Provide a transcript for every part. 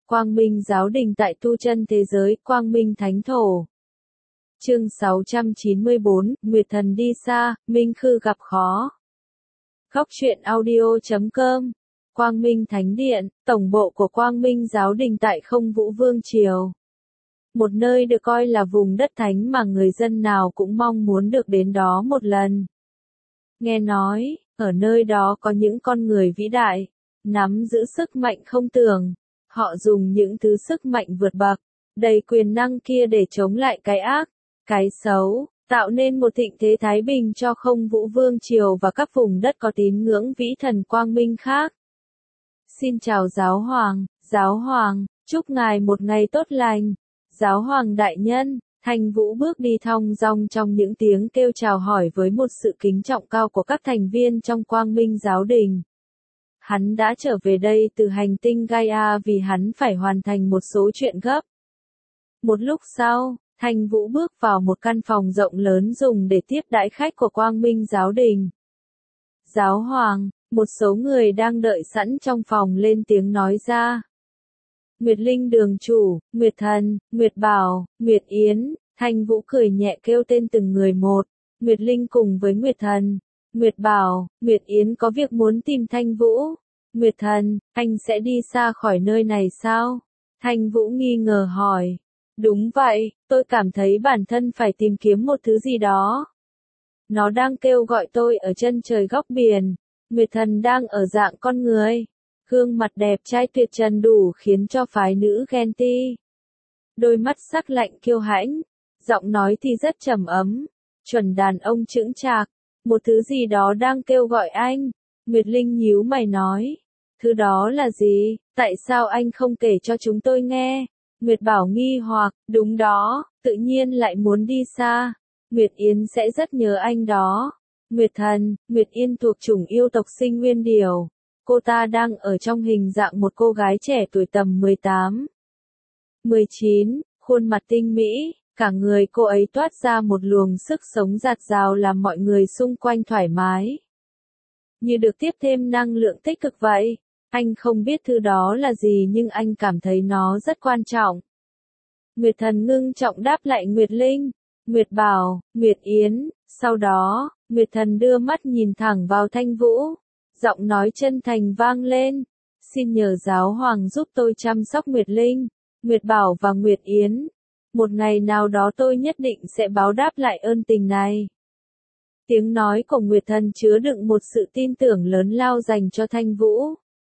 Quang Minh Giáo Đình tại tu chân thế giới, Quang Minh Thánh Thổ. Chương 694, Nguyệt Thần đi xa, Minh Khư gặp khó. Góc truyện audio.com. Quang Minh Thánh Điện, tổng bộ của Quang Minh Giáo Đình tại Không Vũ Vương Triều. Một nơi được coi là vùng đất thánh mà người dân nào cũng mong muốn được đến đó một lần. Nghe nói, ở nơi đó có những con người vĩ đại, nắm giữ sức mạnh không tưởng. Họ dùng những thứ sức mạnh vượt bậc, đầy quyền năng kia để chống lại cái ác, cái xấu, tạo nên một thịnh thế thái bình cho Không Vũ Vương Triều và các vùng đất có tín ngưỡng vĩ thần quang minh khác. Xin chào Giáo Hoàng, chúc ngài một ngày tốt lành. Giáo Hoàng đại nhân, Thanh Vũ bước đi thong dong trong những tiếng kêu chào hỏi với một sự kính trọng cao của các thành viên trong Quang Minh Giáo Đình. Hắn đã trở về đây từ hành tinh Gaia vì hắn phải hoàn thành một số chuyện gấp. Một lúc sau, Thanh Vũ bước vào một căn phòng rộng lớn dùng để tiếp đãi khách của Quang Minh Giáo Đình. Giáo Hoàng, một số người đang đợi sẵn trong phòng lên tiếng nói ra. Nguyệt Linh đường chủ, Nguyệt Thần, Nguyệt Bảo, Nguyệt Yến, Thanh Vũ cười nhẹ kêu tên từng người một. Nguyệt Linh cùng với Nguyệt Thần, Nguyệt Bảo, Nguyệt Yến có việc muốn tìm Thanh Vũ. Nguyệt Thần, anh sẽ đi xa khỏi nơi này sao? Thanh Vũ nghi ngờ hỏi. Đúng vậy, tôi cảm thấy bản thân phải tìm kiếm một thứ gì đó. Nó đang kêu gọi tôi ở chân trời góc biển. Nguyệt Thần đang ở dạng con người. Gương mặt đẹp trai tuyệt trần đủ khiến cho phái nữ ghen ti. Đôi mắt sắc lạnh kiêu hãnh. Giọng nói thì rất trầm ấm. Chuẩn đàn ông chững chạc. Một thứ gì đó đang kêu gọi anh. Nguyệt Linh nhíu mày nói. Thứ đó là gì? Tại sao anh không kể cho chúng tôi nghe? Nguyệt Bảo nghi hoặc, đúng đó, tự nhiên lại muốn đi xa. Nguyệt Yến sẽ rất nhớ anh đó. Nguyệt Thần, Nguyệt Yên thuộc chủng yêu tộc Sinh Nguyên Điểu. Cô ta đang ở trong hình dạng một cô gái trẻ tuổi tầm 18, 19, khuôn mặt tinh mỹ, cả người cô ấy toát ra một luồng sức sống dạt dào làm mọi người xung quanh thoải mái. Như được tiếp thêm năng lượng tích cực vậy. Anh không biết thứ đó là gì nhưng anh cảm thấy nó rất quan trọng. Nguyệt Thần ngưng trọng đáp lại Nguyệt Linh, Nguyệt Bảo, Nguyệt Yến, sau đó, Nguyệt Thần đưa mắt nhìn thẳng vào Thanh Vũ. Giọng nói chân thành vang lên, xin nhờ Giáo Hoàng giúp tôi chăm sóc Nguyệt Linh, Nguyệt Bảo và Nguyệt Yến. Một ngày nào đó tôi nhất định sẽ báo đáp lại ơn tình này. Tiếng nói của Nguyệt Thần chứa đựng một sự tin tưởng lớn lao dành cho Thanh Vũ.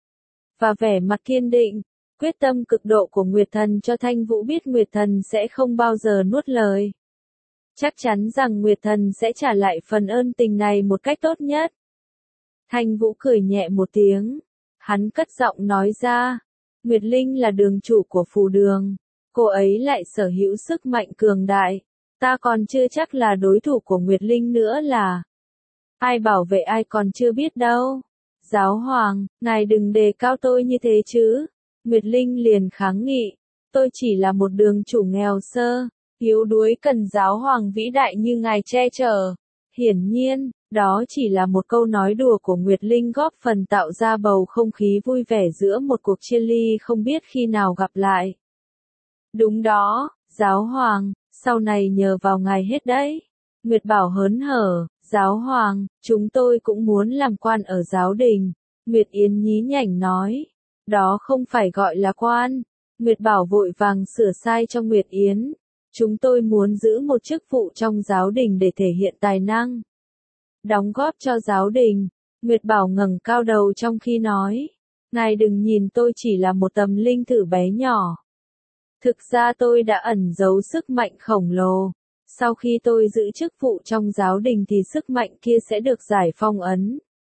Và vẻ mặt kiên định, quyết tâm cực độ của Nguyệt Thần cho Thanh Vũ biết Nguyệt Thần sẽ không bao giờ nuốt lời. Chắc chắn rằng Nguyệt Thần sẽ trả lại phần ơn tình này một cách tốt nhất. Thanh Vũ cười nhẹ một tiếng. Hắn cất giọng nói ra. Nguyệt Linh là đường chủ của phù đường. Cô ấy lại sở hữu sức mạnh cường đại. Ta còn chưa chắc là đối thủ của Nguyệt Linh nữa là. Ai bảo vệ ai còn chưa biết đâu. Giáo Hoàng, ngài đừng đề cao tôi như thế chứ. Nguyệt Linh liền kháng nghị. Tôi chỉ là một đường chủ nghèo sơ, yếu đuối cần Giáo Hoàng vĩ đại như ngài che chở. Hiển nhiên, đó chỉ là một câu nói đùa của Nguyệt Linh góp phần tạo ra bầu không khí vui vẻ giữa một cuộc chia ly không biết khi nào gặp lại. Đúng đó, Giáo Hoàng, sau này nhờ vào ngài hết đấy. Nguyệt Bảo hớn hở, Giáo Hoàng, chúng tôi cũng muốn làm quan ở giáo đình. Nguyệt Yến nhí nhảnh nói, đó không phải gọi là quan. Nguyệt Bảo vội vàng sửa sai cho Nguyệt Yến. Chúng tôi muốn giữ một chức vụ trong giáo đình để thể hiện tài năng. Đóng góp cho giáo đình. Nguyệt Bảo ngẩng cao đầu trong khi nói. Ngài đừng nhìn tôi chỉ là một tầm linh thử bé nhỏ. Thực ra tôi đã ẩn giấu sức mạnh khổng lồ. Sau khi tôi giữ chức vụ trong giáo đình thì sức mạnh kia sẽ được giải phong ấn.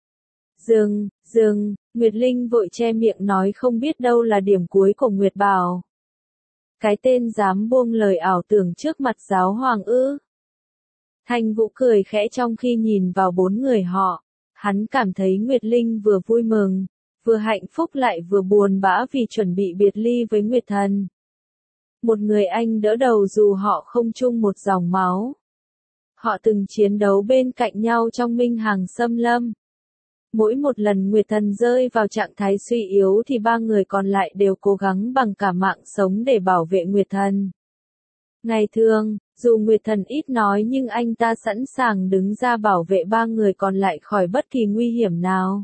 Dừng, Nguyệt Linh vội che miệng nói không biết đâu là điểm cuối của Nguyệt Bảo. Cái tên dám buông lời ảo tưởng trước mặt Giáo Hoàng ư. Thanh Vũ cười khẽ trong khi nhìn vào bốn người họ. Hắn cảm thấy Nguyệt Linh vừa vui mừng, vừa hạnh phúc lại vừa buồn bã vì chuẩn bị biệt ly với Nguyệt Thần. Một người anh đỡ đầu dù họ không chung một dòng máu. Họ từng chiến đấu bên cạnh nhau trong Minh Hằng Xâm Lâm. Mỗi một lần Nguyệt Thần rơi vào trạng thái suy yếu thì ba người còn lại đều cố gắng bằng cả mạng sống để bảo vệ Nguyệt Thần. Ngày thường, dù Nguyệt Thần ít nói nhưng anh ta sẵn sàng đứng ra bảo vệ ba người còn lại khỏi bất kỳ nguy hiểm nào.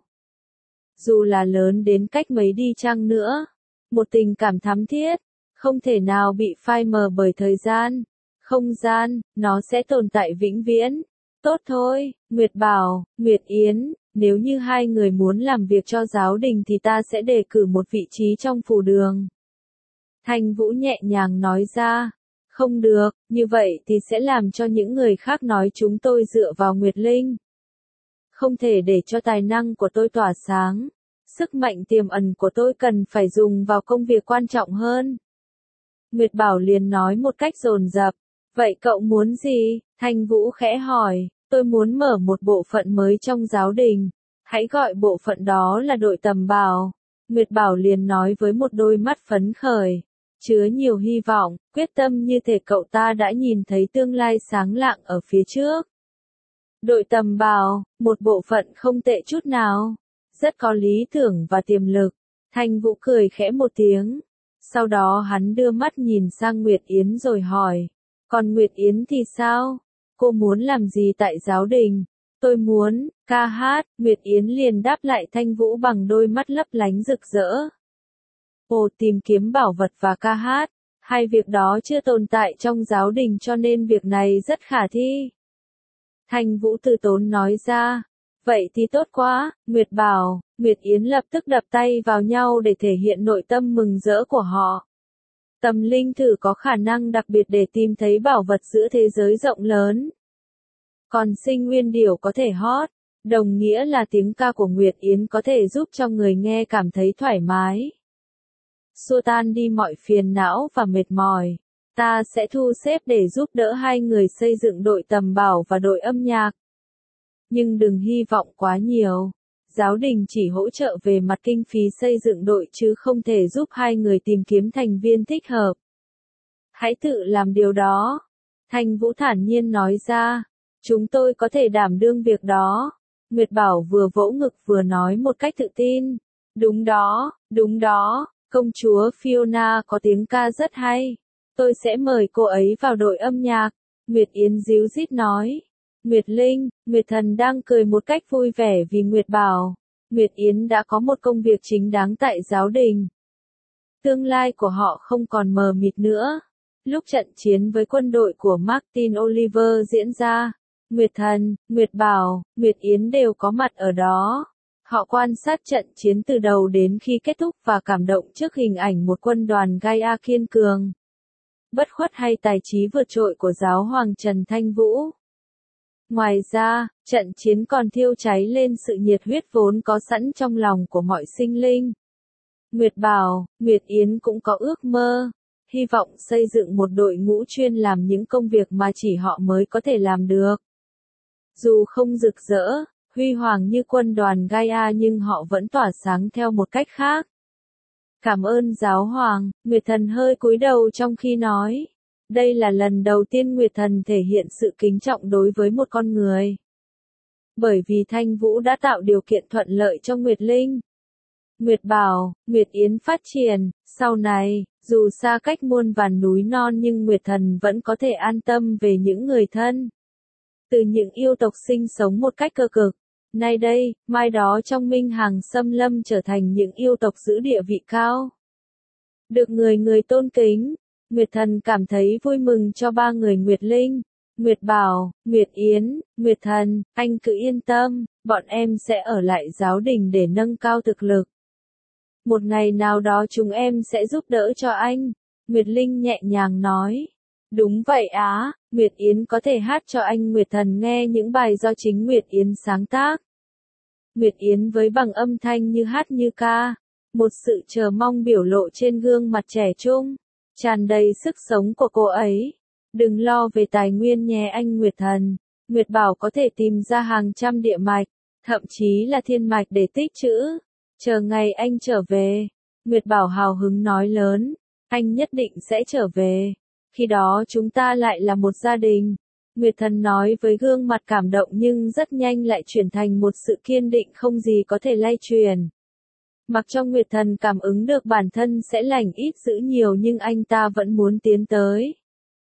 Dù là lớn đến cách mấy đi chăng nữa, một tình cảm thắm thiết, không thể nào bị phai mờ bởi thời gian, không gian, nó sẽ tồn tại vĩnh viễn. Tốt thôi, Nguyệt bảo, Nguyệt Yến, nếu như hai người muốn làm việc cho giáo đình thì ta sẽ đề cử một vị trí trong phủ đường. Thanh Vũ nhẹ nhàng nói ra, không được, như vậy thì sẽ làm cho những người khác nói chúng tôi dựa vào Nguyệt Linh. Không thể để cho tài năng của tôi tỏa sáng, sức mạnh tiềm ẩn của tôi cần phải dùng vào công việc quan trọng hơn. Nguyệt Bảo liền nói một cách dồn dập, vậy cậu muốn gì? Thanh Vũ khẽ hỏi, tôi muốn mở một bộ phận mới trong giáo đình, hãy gọi bộ phận đó là đội tầm bảo. Nguyệt Bảo liền nói với một đôi mắt phấn khởi, chứa nhiều hy vọng, quyết tâm như thể cậu ta đã nhìn thấy tương lai sáng lạng ở phía trước. Đội tầm bảo, một bộ phận không tệ chút nào, rất có lý tưởng và tiềm lực. Thanh Vũ cười khẽ một tiếng. Sau đó hắn đưa mắt nhìn sang Nguyệt Yến rồi hỏi, còn Nguyệt Yến thì sao? Cô muốn làm gì tại giáo đình? Tôi muốn, ca hát, Nguyệt Yến liền đáp lại Thanh Vũ bằng đôi mắt lấp lánh rực rỡ. Ồ, tìm kiếm bảo vật và ca hát, hai việc đó chưa tồn tại trong giáo đình cho nên việc này rất khả thi. Thanh Vũ từ tốn nói ra, vậy thì tốt quá, Nguyệt bảo, Nguyệt Yến lập tức đập tay vào nhau để thể hiện nội tâm mừng rỡ của họ. Tâm linh thử có khả năng đặc biệt để tìm thấy bảo vật giữa thế giới rộng lớn. Còn Sinh Nguyên Điểu có thể hót, đồng nghĩa là tiếng ca của Nguyệt Yến có thể giúp cho người nghe cảm thấy thoải mái. Xua tan đi mọi phiền não và mệt mỏi. Ta sẽ thu xếp để giúp đỡ hai người xây dựng đội tầm bảo và đội âm nhạc. Nhưng đừng hy vọng quá nhiều. Giáo đình chỉ hỗ trợ về mặt kinh phí xây dựng đội chứ không thể giúp hai người tìm kiếm thành viên thích hợp. Hãy tự làm điều đó. Thanh Vũ thản nhiên nói ra. Chúng tôi có thể đảm đương việc đó. Nguyệt Bảo vừa vỗ ngực vừa nói một cách tự tin. Đúng đó, công chúa Fiona có tiếng ca rất hay. Tôi sẽ mời cô ấy vào đội âm nhạc. Nguyệt Yến díu dít nói. Nguyệt Linh, Nguyệt Thần đang cười một cách vui vẻ vì Nguyệt Bảo. Nguyệt Yến đã có một công việc chính đáng tại giáo đình. Tương lai của họ không còn mờ mịt nữa. Lúc trận chiến với quân đội của Martin Oliver diễn ra, Nguyệt Thần, Nguyệt Bảo, Nguyệt Yến đều có mặt ở đó. Họ quan sát trận chiến từ đầu đến khi kết thúc và cảm động trước hình ảnh một quân đoàn Gaia kiên cường, bất khuất hay tài trí vượt trội của giáo hoàng Trần Thanh Vũ. Ngoài ra, trận chiến còn thiêu cháy lên sự nhiệt huyết vốn có sẵn trong lòng của mọi sinh linh. Nguyệt Bảo, Nguyệt Yến cũng có ước mơ, hy vọng xây dựng một đội ngũ chuyên làm những công việc mà chỉ họ mới có thể làm được. Dù không rực rỡ, huy hoàng như quân đoàn Gaia nhưng họ vẫn tỏa sáng theo một cách khác. Cảm ơn giáo hoàng, Nguyệt Thần hơi cúi đầu trong khi nói. Đây là lần đầu tiên Nguyệt Thần thể hiện sự kính trọng đối với một con người. Bởi vì Thanh Vũ đã tạo điều kiện thuận lợi cho Nguyệt Linh. Nguyệt Bảo, Nguyệt Yến phát triển, sau này, dù xa cách muôn vàn núi non nhưng Nguyệt Thần vẫn có thể an tâm về những người thân. Từ những yêu tộc sinh sống một cách cơ cực, nay đây, mai đó trong minh hàng xâm lâm trở thành những yêu tộc giữ địa vị cao. Được người người tôn kính, Nguyệt Thần cảm thấy vui mừng cho ba người Nguyệt Linh, Nguyệt Bảo, Nguyệt Yến, Nguyệt Thần, anh cứ yên tâm, bọn em sẽ ở lại giáo đình để nâng cao thực lực. Một ngày nào đó chúng em sẽ giúp đỡ cho anh, Nguyệt Linh nhẹ nhàng nói. Đúng vậy á, Nguyệt Yến có thể hát cho anh Nguyệt Thần nghe những bài do chính Nguyệt Yến sáng tác. Nguyệt Yến với bằng âm thanh như hát như ca, một sự chờ mong biểu lộ trên gương mặt trẻ trung, tràn đầy sức sống của cô ấy. Đừng lo về tài nguyên nhé anh Nguyệt Thần, Nguyệt Bảo có thể tìm ra hàng trăm địa mạch, thậm chí là thiên mạch để tích trữ. Chờ ngày anh trở về, Nguyệt Bảo hào hứng nói lớn, anh nhất định sẽ trở về. Khi đó chúng ta lại là một gia đình. Nguyệt Thần nói với gương mặt cảm động nhưng rất nhanh lại chuyển thành một sự kiên định không gì có thể lay truyền. Mặc cho Nguyệt Thần cảm ứng được bản thân sẽ lành ít dữ nhiều nhưng anh ta vẫn muốn tiến tới.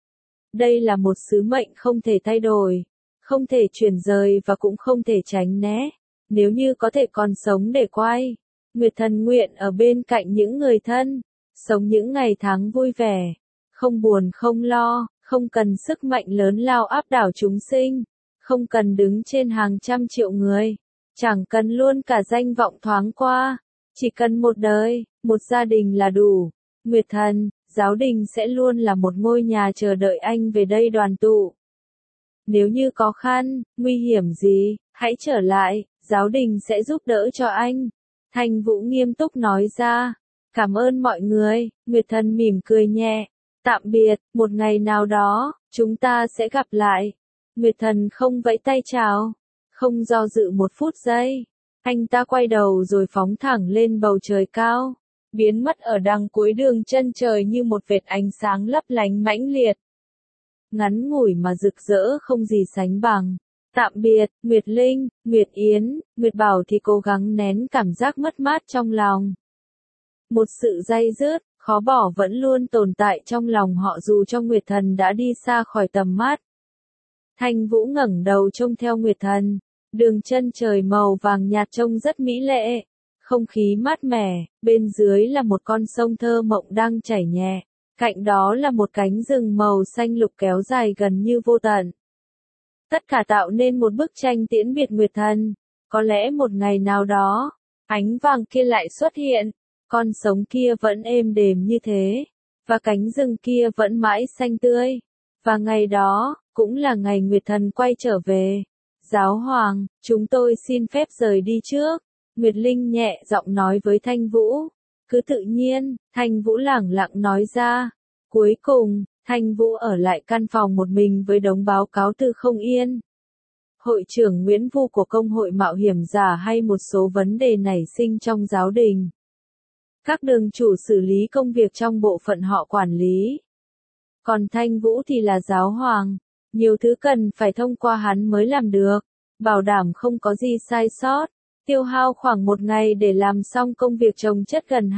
Đây là một sứ mệnh không thể thay đổi, không thể chuyển rời và cũng không thể tránh né. Nếu như có thể còn sống để quay, Nguyệt Thần nguyện ở bên cạnh những người thân, sống những ngày tháng vui vẻ, không buồn không lo, không cần sức mạnh lớn lao áp đảo chúng sinh, không cần đứng trên hàng trăm triệu người, chẳng cần luôn cả danh vọng thoáng qua, chỉ cần một đời, một gia đình là đủ. Nguyệt Thần, giáo đình sẽ luôn là một ngôi nhà chờ đợi anh về đây đoàn tụ. Nếu như khó khăn, nguy hiểm gì, hãy trở lại, giáo đình sẽ giúp đỡ cho anh. Thanh Vũ nghiêm túc nói ra. Cảm ơn mọi người, Nguyệt Thần mỉm cười nhẹ. Tạm biệt, một ngày nào đó, chúng ta sẽ gặp lại. Nguyệt Thần không vẫy tay chào, không do dự một phút giây. Anh ta quay đầu rồi phóng thẳng lên bầu trời cao, biến mất ở đằng cuối đường chân trời như một vệt ánh sáng lấp lánh mãnh liệt. Ngắn ngủi mà rực rỡ không gì sánh bằng. Tạm biệt, Nguyệt Linh, Nguyệt Yến, Nguyệt Bảo thì cố gắng nén cảm giác mất mát trong lòng. Một sự day dứt, khó bỏ vẫn luôn tồn tại trong lòng họ dù cho Nguyệt Thần đã đi xa khỏi tầm mắt. Thanh Vũ ngẩng đầu trông theo Nguyệt Thần, đường chân trời màu vàng nhạt trông rất mỹ lệ, không khí mát mẻ, bên dưới là một con sông thơ mộng đang chảy nhẹ, cạnh đó là một cánh rừng màu xanh lục kéo dài gần như vô tận. Tất cả tạo nên một bức tranh tiễn biệt Nguyệt Thần, có lẽ một ngày nào đó, ánh vàng kia lại xuất hiện, con sông kia vẫn êm đềm như thế, và cánh rừng kia vẫn mãi xanh tươi, và ngày đó, cũng là ngày Nguyệt Thần quay trở về. Giáo hoàng, chúng tôi xin phép rời đi trước, Nguyệt Linh nhẹ giọng nói với Thanh Vũ. Cứ tự nhiên, Thanh Vũ lẳng lặng nói ra. Cuối cùng, Thanh Vũ ở lại căn phòng một mình với đống báo cáo từ không yên. Hội trưởng Nguyễn Vu của Công hội Mạo hiểm giả hay một số vấn đề nảy sinh trong giáo đình. Các đường chủ xử lý công việc trong bộ phận họ quản lý. Còn Thanh Vũ thì là giáo hoàng. Nhiều thứ cần phải thông qua hắn mới làm được. Bảo đảm không có gì sai sót. Tiêu hao khoảng 1 ngày để làm xong công việc chồng chất gần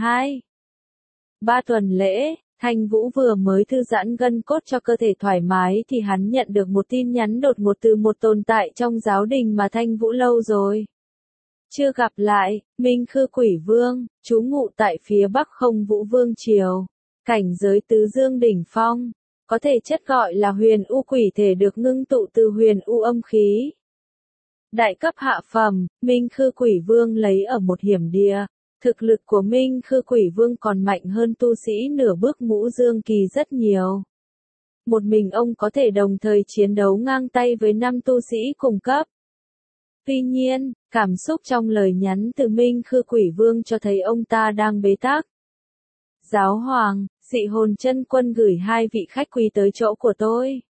2-3 tuần lễ. Thanh Vũ vừa mới thư giãn gân cốt cho cơ thể thoải mái thì hắn nhận được một tin nhắn đột ngột từ một tồn tại trong giáo đình mà Thanh Vũ lâu rồi chưa gặp lại, Minh Khư Quỷ Vương, trú ngụ tại phía bắc Không Vũ Vương Triều, cảnh giới tứ dương đỉnh phong, có thể chất gọi là huyền u quỷ thể được ngưng tụ từ huyền u âm khí. Đại cấp hạ phẩm, Minh Khư Quỷ Vương lấy ở một hiểm địa. Thực lực của Minh Khư Quỷ Vương còn mạnh hơn tu sĩ nửa bước ngũ dương kỳ rất nhiều. Một mình ông có thể đồng thời chiến đấu ngang tay với 5 tu sĩ cùng cấp. Tuy nhiên, cảm xúc trong lời nhắn từ Minh Khư Quỷ Vương cho thấy ông ta đang bế tắc. Giáo hoàng, Dị Hồn Chân Quân gửi 2 vị khách quý tới chỗ của tôi.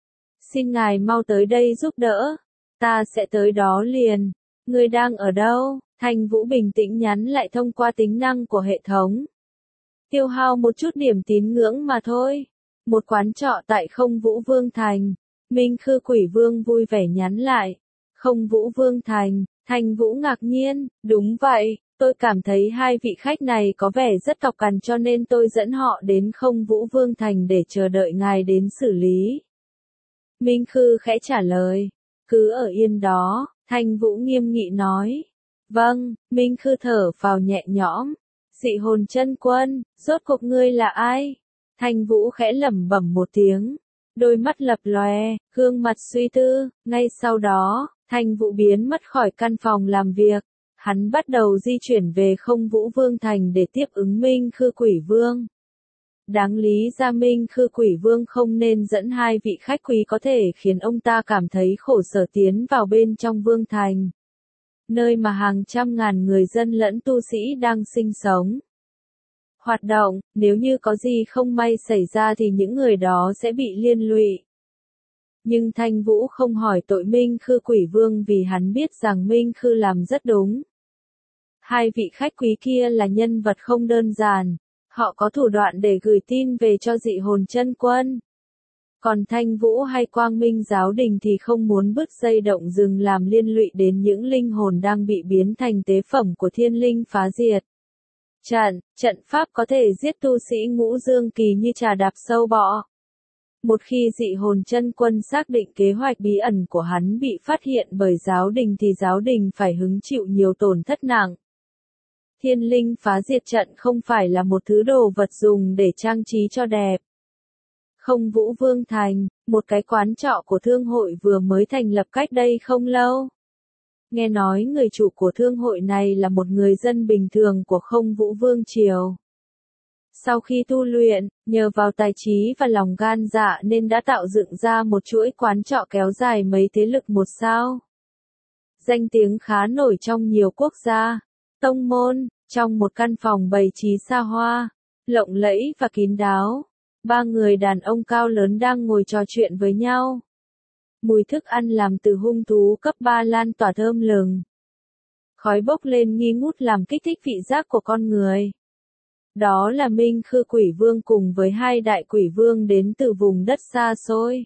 Xin ngài mau tới đây giúp đỡ. Ta sẽ tới đó liền. Người đang ở đâu? Thanh Vũ bình tĩnh nhắn lại thông qua tính năng của hệ thống. Tiêu hao một chút điểm tín ngưỡng mà thôi. Một quán trọ tại Không Vũ Vương Thành. Minh Khư Quỷ Vương vui vẻ nhắn lại. Không Vũ Vương Thành. Thanh Vũ ngạc nhiên, đúng vậy, tôi cảm thấy 2 vị khách này có vẻ rất cọc cằn cho nên tôi dẫn họ đến Không Vũ Vương Thành để chờ đợi ngài đến xử lý. Minh Khư khẽ trả lời. Cứ ở yên đó, Thanh Vũ nghiêm nghị nói. Vâng, Minh Khư thở phào nhẹ nhõm. Dị Hồn Chân Quân, rốt cuộc ngươi là ai? Thanh Vũ khẽ lẩm bẩm một tiếng. Đôi mắt lập lòe, gương mặt suy tư, ngay sau đó, Thanh Vũ biến mất khỏi căn phòng làm việc. Hắn bắt đầu di chuyển về Không Vũ Vương Thành để tiếp ứng Minh Khư Quỷ Vương. Đáng lý ra Minh Khư Quỷ Vương không nên dẫn 2 vị khách quý có thể khiến ông ta cảm thấy khổ sở tiến vào bên trong Vương Thành. Nơi mà hàng trăm ngàn người dân lẫn tu sĩ đang sinh sống. Hoạt động, nếu như có gì không may xảy ra thì những người đó sẽ bị liên lụy. Nhưng Thanh Vũ không hỏi tội Minh Khư Quỷ Vương vì hắn biết rằng Minh Khư làm rất đúng. 2 vị khách quý kia là nhân vật không đơn giản. Họ có thủ đoạn để gửi tin về cho Dị Hồn Chân Quân. Còn Thanh Vũ hay Quang Minh giáo đình thì không muốn bứt dây động rừng làm liên lụy đến những linh hồn đang bị biến thành tế phẩm của thiên linh phá diệt. Trận pháp có thể giết tu sĩ ngũ dương kỳ như trà đạp sâu bọ. Một khi dị hồn chân quân xác định kế hoạch bí ẩn của hắn bị phát hiện bởi giáo đình thì giáo đình phải hứng chịu nhiều tổn thất nặng. Thiên linh phá diệt trận không phải là một thứ đồ vật dùng để trang trí cho đẹp. Không Vũ Vương Thành, một cái quán trọ của thương hội vừa mới thành lập cách đây không lâu. Nghe nói người chủ của thương hội này là một người dân bình thường của Không Vũ Vương Triều. Sau khi tu luyện, nhờ vào tài trí và lòng gan dạ nên đã tạo dựng ra một chuỗi quán trọ kéo dài mấy thế lực một sao. Danh tiếng khá nổi trong nhiều quốc gia, tông môn, trong một căn phòng bày trí xa hoa, lộng lẫy và kín đáo. Ba người đàn ông cao lớn đang ngồi trò chuyện với nhau. Mùi thức ăn làm từ hung thú cấp 3 lan tỏa thơm lừng. Khói bốc lên nghi ngút làm kích thích vị giác của con người. Đó là Minh Khư Quỷ Vương cùng với hai đại quỷ vương đến từ vùng đất xa xôi.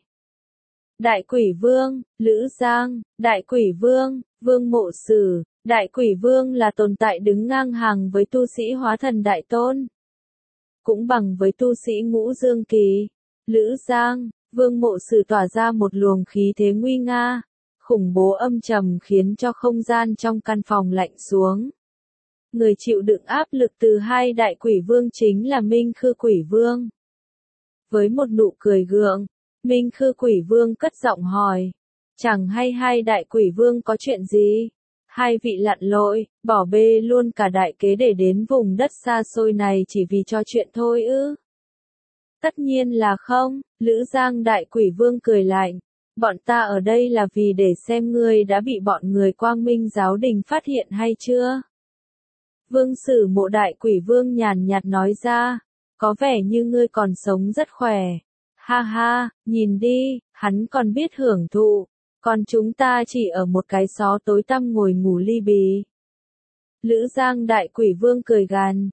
Đại quỷ vương, Lữ Giang, đại quỷ vương, Vương Mộ Sử. Đại quỷ vương là tồn tại đứng ngang hàng với tu sĩ hóa thần đại tôn. Cũng bằng với tu sĩ ngũ dương kỳ. Lữ Giang, Vương Mộ Sử tỏa ra một luồng khí thế nguy nga, khủng bố âm trầm khiến cho không gian trong căn phòng lạnh xuống. Người chịu đựng áp lực từ hai đại quỷ vương chính là Minh Khư Quỷ Vương. Với một nụ cười gượng, Minh Khư Quỷ Vương cất giọng hỏi, chẳng hay hai đại quỷ vương có chuyện gì? Hai vị lặn lội, bỏ bê luôn cả đại kế để đến vùng đất xa xôi này chỉ vì cho chuyện thôi ư? Tất nhiên là không, Lữ Giang đại quỷ vương cười lạnh. Bọn ta ở đây là vì để xem ngươi đã bị bọn người Quang Minh giáo đình phát hiện hay chưa? Vương Sử Mộ đại quỷ vương nhàn nhạt nói ra, có vẻ như ngươi còn sống rất khỏe. Ha ha, nhìn đi, hắn còn biết hưởng thụ. Còn chúng ta chỉ ở một cái xó tối tăm ngồi ngủ ly bì. Lữ Giang đại quỷ vương cười gằn,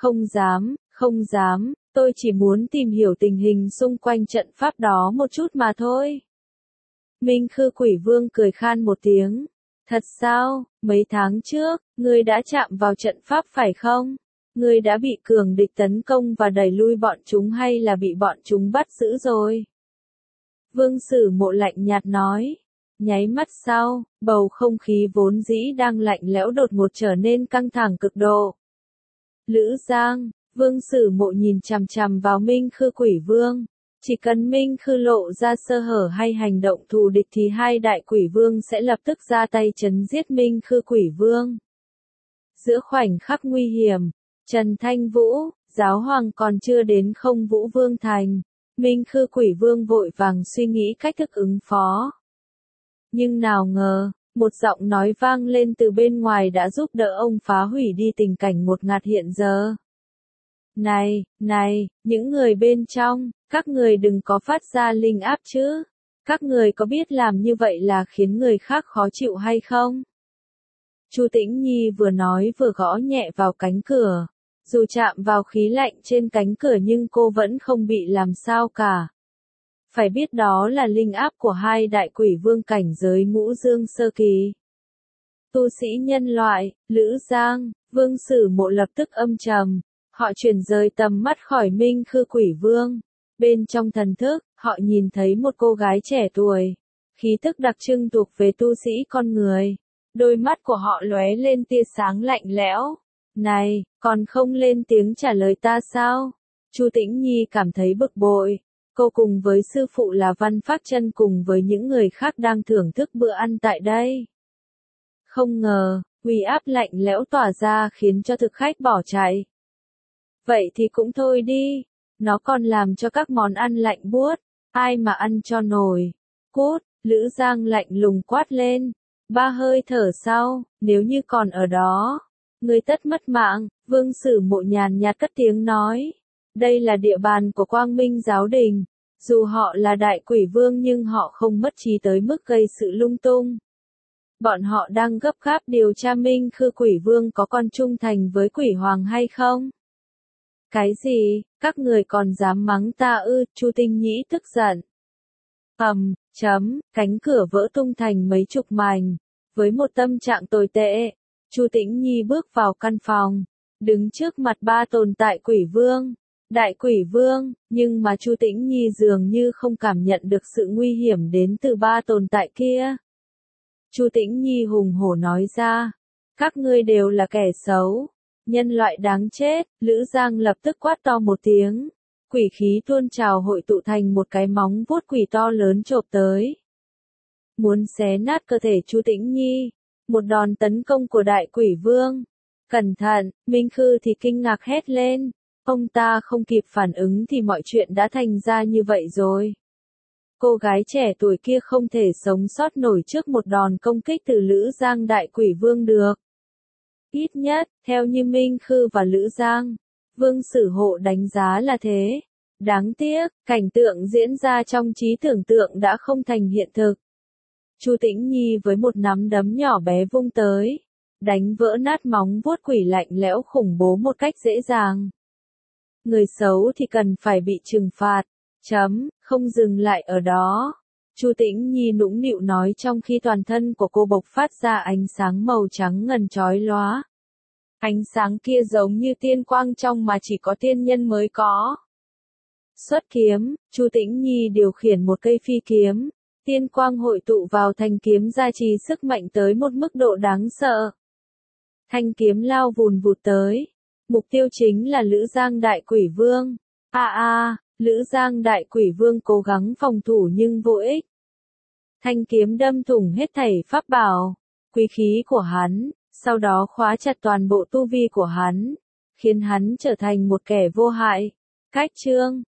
không dám, tôi chỉ muốn tìm hiểu tình hình xung quanh trận pháp đó một chút mà thôi. Minh Khư Quỷ Vương cười khan một tiếng, thật sao, mấy tháng trước, ngươi đã chạm vào trận pháp phải không? Ngươi đã bị cường địch tấn công và đẩy lui bọn chúng hay là bị bọn chúng bắt giữ rồi? Vương Sử Mộ lạnh nhạt nói. Nháy mắt sau, bầu không khí vốn dĩ đang lạnh lẽo đột ngột trở nên căng thẳng cực độ. Lữ Giang, Vương Sử Mộ nhìn chằm chằm vào Minh Khư Quỷ Vương. Chỉ cần Minh Khư lộ ra sơ hở hay hành động thù địch thì hai đại quỷ vương sẽ lập tức ra tay trấn giết Minh Khư Quỷ Vương. Giữa khoảnh khắc nguy hiểm, Trần Thanh Vũ, giáo hoàng còn chưa đến Không Vũ Vương Thành. Minh Khư Quỷ Vương vội vàng suy nghĩ cách thức ứng phó. Nhưng nào ngờ, một giọng nói vang lên từ bên ngoài đã giúp đỡ ông phá hủy đi tình cảnh ngột ngạt hiện giờ. Này, những người bên trong, các người đừng có phát ra linh áp chứ. Các người có biết làm như vậy là khiến người khác khó chịu hay không? Chu Tĩnh Nhi vừa nói vừa gõ nhẹ vào cánh cửa. Dù chạm vào khí lạnh trên cánh cửa nhưng cô vẫn không bị làm sao cả. Phải biết đó là linh áp của hai đại quỷ vương cảnh giới ngũ dương sơ kỳ. Tu sĩ nhân loại, Lữ Giang, Vương Sử Mộ lập tức âm trầm. Họ chuyển rời tầm mắt khỏi Minh Khư Quỷ Vương. Bên trong thần thức, họ nhìn thấy một cô gái trẻ tuổi. Khí tức đặc trưng thuộc về tu sĩ con người. Đôi mắt của họ lóe lên tia sáng lạnh lẽo. Này, còn không lên tiếng trả lời ta sao? Chu Tĩnh Nhi cảm thấy bực bội. Cô cùng với sư phụ là Văn Phác Chân cùng với những người khác đang thưởng thức bữa ăn tại đây. Không ngờ, uy áp lạnh lẽo tỏa ra khiến cho thực khách bỏ chạy. Vậy thì cũng thôi đi, nó còn làm cho các món ăn lạnh buốt, ai mà ăn cho nổi. Cút, Lữ Giang lạnh lùng quát lên. 3 hơi thở sau, nếu như còn ở đó, ngươi tất mất mạng. Vương Sử Mộ nhàn nhạt cất tiếng nói. Đây là địa bàn của Quang Minh giáo đình. Dù họ là đại quỷ vương nhưng họ không mất trí tới mức gây sự lung tung. Bọn họ đang gấp gáp điều tra Minh Khư Quỷ Vương có còn trung thành với quỷ hoàng hay không? Cái gì, các người còn dám mắng ta ư? Chu Tinh Nhĩ tức giận. Cánh cửa vỡ tung thành mấy chục mảnh. Với một tâm trạng tồi tệ, Chu Tĩnh Nhi bước vào căn phòng, đứng trước mặt ba tồn tại quỷ vương, đại quỷ vương, nhưng mà Chu Tĩnh Nhi dường như không cảm nhận được sự nguy hiểm đến từ ba tồn tại kia. Chu Tĩnh Nhi hùng hổ nói ra, các ngươi đều là kẻ xấu, nhân loại đáng chết. Lữ Giang lập tức quát to một tiếng, quỷ khí tuôn trào hội tụ thành một cái móng vuốt quỷ to lớn chộp tới, muốn xé nát cơ thể Chu Tĩnh Nhi. Một đòn tấn công của đại quỷ vương. Cẩn thận, Minh Khư thì kinh ngạc hét lên. Ông ta không kịp phản ứng thì mọi chuyện đã thành ra như vậy rồi. Cô gái trẻ tuổi kia không thể sống sót nổi trước một đòn công kích từ Lữ Giang đại quỷ vương được. Ít nhất, theo như Minh Khư và Lữ Giang, Vương Sử Hộ đánh giá là thế. Đáng tiếc, cảnh tượng diễn ra trong trí tưởng tượng đã không thành hiện thực. Chu Tĩnh Nhi với một nắm đấm nhỏ bé vung tới, đánh vỡ nát móng vuốt quỷ lạnh lẽo khủng bố một cách dễ dàng. Người xấu thì cần phải bị trừng phạt. Không dừng lại ở đó. Chu Tĩnh Nhi nũng nịu nói trong khi toàn thân của cô bộc phát ra ánh sáng màu trắng ngần chói lóa. Ánh sáng kia giống như tiên quang trong mà chỉ có tiên nhân mới có. Xuất kiếm, Chu Tĩnh Nhi điều khiển một cây phi kiếm. Tiên quang hội tụ vào thanh kiếm gia trì sức mạnh tới một mức độ đáng sợ. Thanh kiếm lao vùn vụt tới. Mục tiêu chính là Lữ Giang đại quỷ vương. Lữ Giang đại quỷ vương cố gắng phòng thủ nhưng vô ích. Thanh kiếm đâm thủng hết thảy pháp bảo, quý khí của hắn, sau đó khóa chặt toàn bộ tu vi của hắn, khiến hắn trở thành một kẻ vô hại. Cách chương